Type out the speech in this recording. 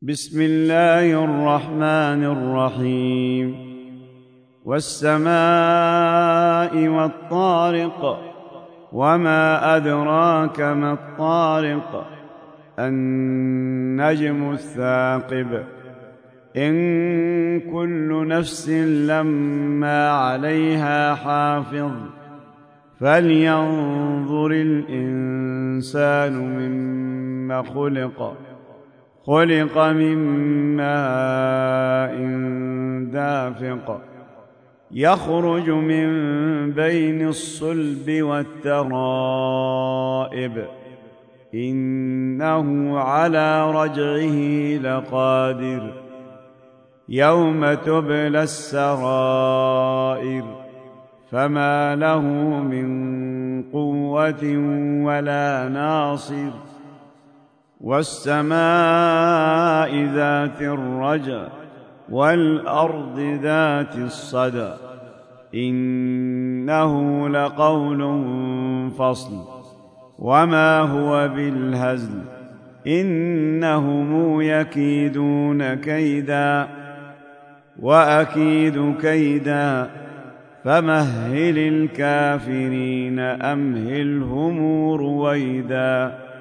بسم الله الرحمن الرحيم والسماء والطارق وما أدراك ما الطارق النجم الثاقب إن كل نفس لما عليها حافظ فلينظر الإنسان مما خلق من ماء دافق يخرج من بين الصلب والترائب إنه على رجعه لقادر يوم تبلى السرائر فما له من قوة ولا ناصر والسماء ذات الرجع والأرض ذات الصدع إنه لقول فصل وما هو بالهزل إنهم يكيدون كيدا وأكيد كيدا فمهل الكافرين أمهلهم رويدا